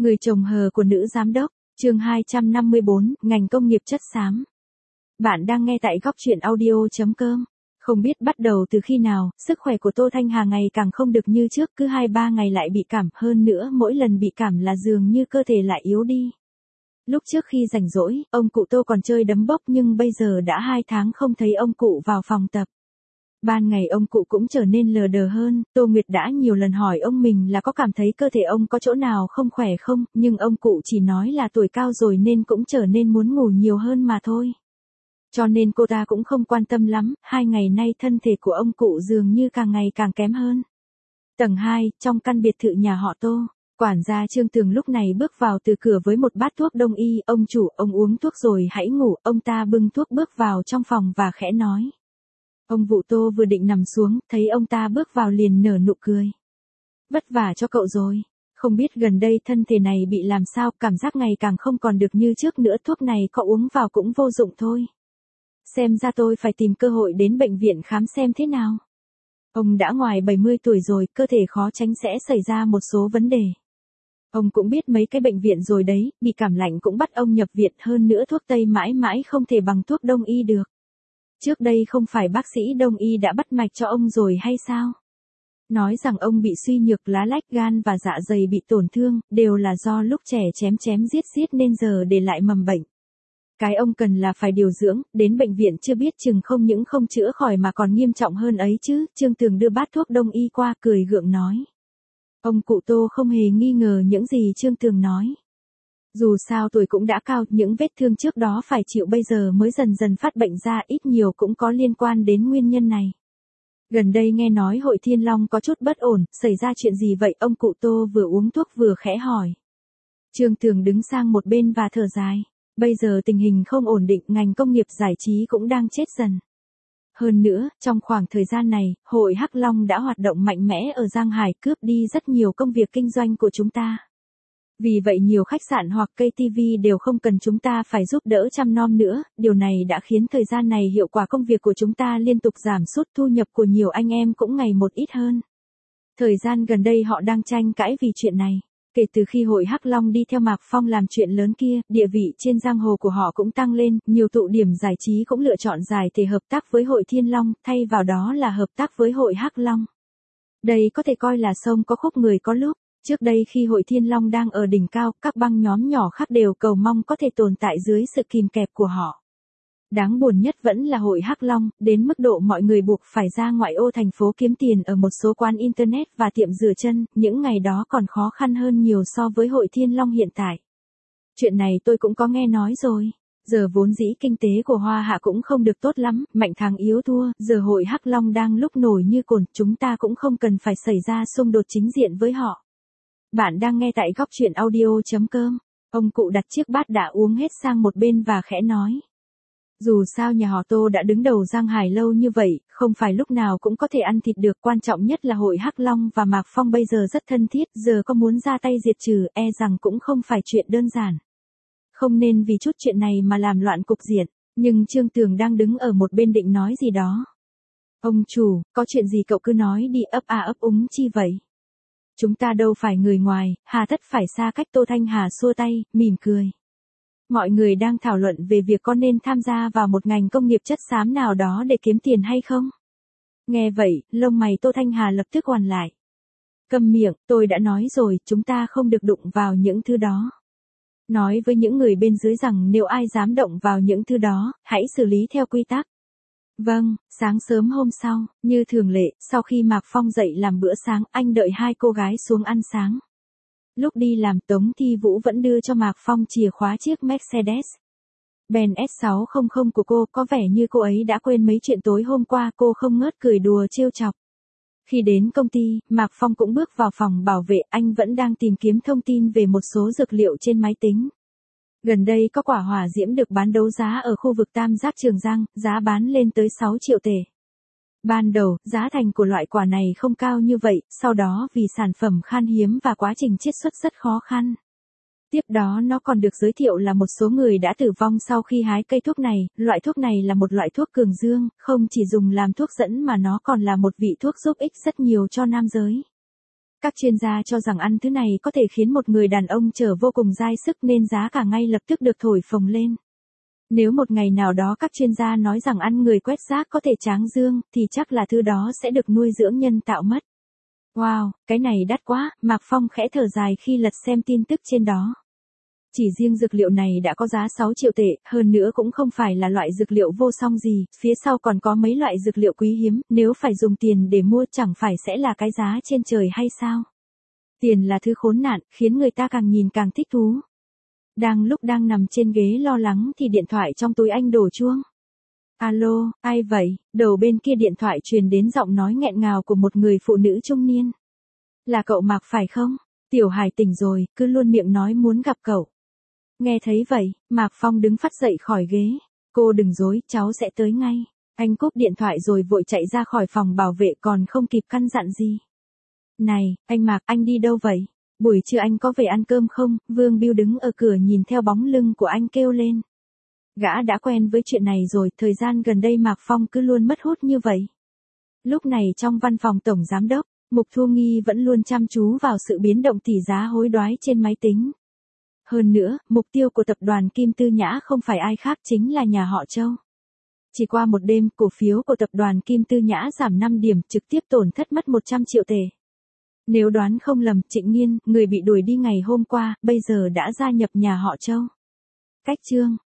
Người chồng hờ của nữ giám đốc, chương 254, ngành công nghiệp chất xám. Bạn đang nghe tại góc truyện audio.com. Không biết bắt đầu từ khi nào, sức khỏe của Tô Thanh Hà ngày càng không được như trước, cứ 2-3 ngày lại bị cảm, hơn nữa mỗi lần bị cảm là dường như cơ thể lại yếu đi. Lúc trước khi rảnh rỗi, ông cụ Tô còn chơi đấm bốc nhưng bây giờ đã 2 tháng không thấy ông cụ vào phòng tập. Ban ngày ông cụ cũng trở nên lờ đờ hơn, Tô Nguyệt đã nhiều lần hỏi ông mình là có cảm thấy cơ thể ông có chỗ nào không khỏe không, nhưng ông cụ chỉ nói là tuổi cao rồi nên cũng trở nên muốn ngủ nhiều hơn mà thôi. Cho nên cô ta cũng không quan tâm lắm, 2 ngày nay thân thể của ông cụ dường như càng ngày càng kém hơn. Tầng 2, trong căn biệt thự nhà họ Tô, quản gia Trương Tường lúc này bước vào từ cửa với một bát thuốc đông y, ông chủ, ông uống thuốc rồi hãy ngủ, ông ta bưng thuốc bước vào trong phòng và khẽ nói. Ông Vụ Tô vừa định nằm xuống, thấy ông ta bước vào liền nở nụ cười. Vất vả cho cậu rồi. Không biết gần đây thân thể này bị làm sao, cảm giác ngày càng không còn được như trước nữa, thuốc này cậu uống vào cũng vô dụng thôi. Xem ra tôi phải tìm cơ hội đến bệnh viện khám xem thế nào. Ông đã ngoài 70 tuổi rồi, cơ thể khó tránh sẽ xảy ra một số vấn đề. Ông cũng biết mấy cái bệnh viện rồi đấy, bị cảm lạnh cũng bắt ông nhập viện, hơn nữa thuốc tây mãi mãi không thể bằng thuốc đông y được. Trước đây không phải bác sĩ đông y đã bắt mạch cho ông rồi hay sao? Nói rằng ông bị suy nhược lá lách, gan và dạ dày bị tổn thương, đều là do lúc trẻ chém giết nên giờ để lại mầm bệnh. Cái ông cần là phải điều dưỡng, đến bệnh viện chưa biết chừng không những không chữa khỏi mà còn nghiêm trọng hơn ấy chứ. Trương Tường đưa bát thuốc đông y qua, cười gượng nói. Ông cụ Tô không hề nghi ngờ những gì Trương Tường nói. Dù sao tuổi cũng đã cao, những vết thương trước đó phải chịu bây giờ mới dần dần phát bệnh ra, ít nhiều cũng có liên quan đến nguyên nhân này. Gần đây nghe nói Hội Thiên Long có chút bất ổn, xảy ra chuyện gì vậy? Ông cụ Tô vừa uống thuốc vừa khẽ hỏi. Trương Tường đứng sang một bên và thở dài. Bây giờ tình hình không ổn định, ngành công nghiệp giải trí cũng đang chết dần. Hơn nữa, trong khoảng thời gian này, Hội Hắc Long đã hoạt động mạnh mẽ ở Giang Hải, cướp đi rất nhiều công việc kinh doanh của chúng ta. Vì vậy nhiều khách sạn hoặc KTV đều không cần chúng ta phải giúp đỡ chăm nom nữa, điều này đã khiến thời gian này hiệu quả công việc của chúng ta liên tục giảm sút, thu nhập của nhiều anh em cũng ngày một ít hơn. Thời gian gần đây họ đang tranh cãi vì chuyện này. Kể từ khi Hội Hắc Long đi theo Mạc Phong làm chuyện lớn kia, địa vị trên giang hồ của họ cũng tăng lên, nhiều tụ điểm giải trí cũng lựa chọn giải thể hợp tác với Hội Thiên Long, thay vào đó là hợp tác với Hội Hắc Long. Đây có thể coi là sông có khúc người có lúc. Trước đây khi Hội Thiên Long đang ở đỉnh cao, các băng nhóm nhỏ khác đều cầu mong có thể tồn tại dưới sự kìm kẹp của họ. Đáng buồn nhất vẫn là Hội Hắc Long, đến mức độ mọi người buộc phải ra ngoại ô thành phố kiếm tiền ở một số quán internet và tiệm rửa chân, những ngày đó còn khó khăn hơn nhiều so với Hội Thiên Long hiện tại. Chuyện này tôi cũng có nghe nói rồi. Giờ vốn dĩ kinh tế của Hoa Hạ cũng không được tốt lắm, mạnh thắng yếu thua, giờ Hội Hắc Long đang lúc nổi như cồn, chúng ta cũng không cần phải xảy ra xung đột chính diện với họ. Bạn đang nghe tại góc truyện audio.com. Ông cụ đặt chiếc bát đã uống hết sang một bên và khẽ nói. Dù sao nhà họ Tô đã đứng đầu Giang Hải lâu như vậy, không phải lúc nào cũng có thể ăn thịt được, quan trọng nhất là Hội Hắc Long và Mạc Phong bây giờ rất thân thiết, giờ có muốn ra tay diệt trừ, e rằng cũng không phải chuyện đơn giản. Không nên vì chút chuyện này mà làm loạn cục diện, nhưng Trương Tường đang đứng ở một bên định nói gì đó. Ông chủ, có chuyện gì cậu cứ nói đi, ấp à ấp úng chi vậy? Chúng ta đâu phải người ngoài, hà tất phải xa cách. Tô Thanh Hà xua tay, mỉm cười. Mọi người đang thảo luận về việc có nên tham gia vào một ngành công nghiệp chất xám nào đó để kiếm tiền hay không. Nghe vậy, lông mày Tô Thanh Hà lập tức hoàn lại. Câm miệng, tôi đã nói rồi, chúng ta không được đụng vào những thứ đó. Nói với những người bên dưới rằng nếu ai dám động vào những thứ đó, hãy xử lý theo quy tắc. Vâng. Sáng sớm hôm sau, như thường lệ, sau khi Mạc Phong dậy làm bữa sáng, anh đợi hai cô gái xuống ăn sáng. Lúc đi làm, Tống Thi Vũ vẫn đưa cho Mạc Phong chìa khóa chiếc Mercedes Benz S600 của cô, có vẻ như cô ấy đã quên mấy chuyện tối hôm qua, cô không ngớt cười đùa trêu chọc. Khi đến công ty, Mạc Phong cũng bước vào phòng bảo vệ, anh vẫn đang tìm kiếm thông tin về một số dược liệu trên máy tính. Gần đây có quả hỏa diễm được bán đấu giá ở khu vực Tam Giác Trường Giang, giá bán lên tới 6 triệu tệ. Ban đầu, giá thành của loại quả này không cao như vậy, sau đó vì sản phẩm khan hiếm và quá trình chiết xuất rất khó khăn. Tiếp đó nó còn được giới thiệu là một số người đã tử vong sau khi hái cây thuốc này, loại thuốc này là một loại thuốc cường dương, không chỉ dùng làm thuốc dẫn mà nó còn là một vị thuốc giúp ích rất nhiều cho nam giới. Các chuyên gia cho rằng ăn thứ này có thể khiến một người đàn ông trở vô cùng dai sức nên giá cả ngay lập tức được thổi phồng lên. Nếu một ngày nào đó các chuyên gia nói rằng ăn người quét rác có thể tráng dương, thì chắc là thứ đó sẽ được nuôi dưỡng nhân tạo mất. Wow, cái này đắt quá, Mạc Phong khẽ thở dài khi lật xem tin tức trên đó. Chỉ riêng dược liệu này đã có giá 6 triệu tệ, hơn nữa cũng không phải là loại dược liệu vô song gì, phía sau còn có mấy loại dược liệu quý hiếm, nếu phải dùng tiền để mua chẳng phải sẽ là cái giá trên trời hay sao? Tiền là thứ khốn nạn, khiến người ta càng nhìn càng thích thú. Đang nằm trên ghế lo lắng thì điện thoại trong túi anh đổ chuông. Alo, ai vậy? Đầu bên kia điện thoại truyền đến giọng nói nghẹn ngào của một người phụ nữ trung niên. Là cậu Mạc phải không? Tiểu Hải tỉnh rồi, cứ luôn miệng nói muốn gặp cậu. Nghe thấy vậy, Mạc Phong đứng phắt dậy khỏi ghế. Cô đừng dối, cháu sẽ tới ngay. Anh cúp điện thoại rồi vội chạy ra khỏi phòng bảo vệ còn không kịp căn dặn gì. Này, anh Mạc, anh đi đâu vậy? Buổi trưa anh có về ăn cơm không? Vương Biêu đứng ở cửa nhìn theo bóng lưng của anh kêu lên. Gã đã quen với chuyện này rồi, thời gian gần đây Mạc Phong cứ luôn mất hút như vậy. Lúc này trong văn phòng tổng giám đốc, Mục Thu Nghi vẫn luôn chăm chú vào sự biến động tỷ giá hối đoái trên máy tính. Hơn nữa, mục tiêu của tập đoàn Kim Tư Nhã không phải ai khác chính là nhà họ Châu. Chỉ qua một đêm, cổ phiếu của tập đoàn Kim Tư Nhã giảm 5 điểm, trực tiếp tổn thất mất 100 triệu tệ. Nếu đoán không lầm, Trịnh Nghiên, người bị đuổi đi ngày hôm qua, bây giờ đã gia nhập nhà họ Châu. Cách chương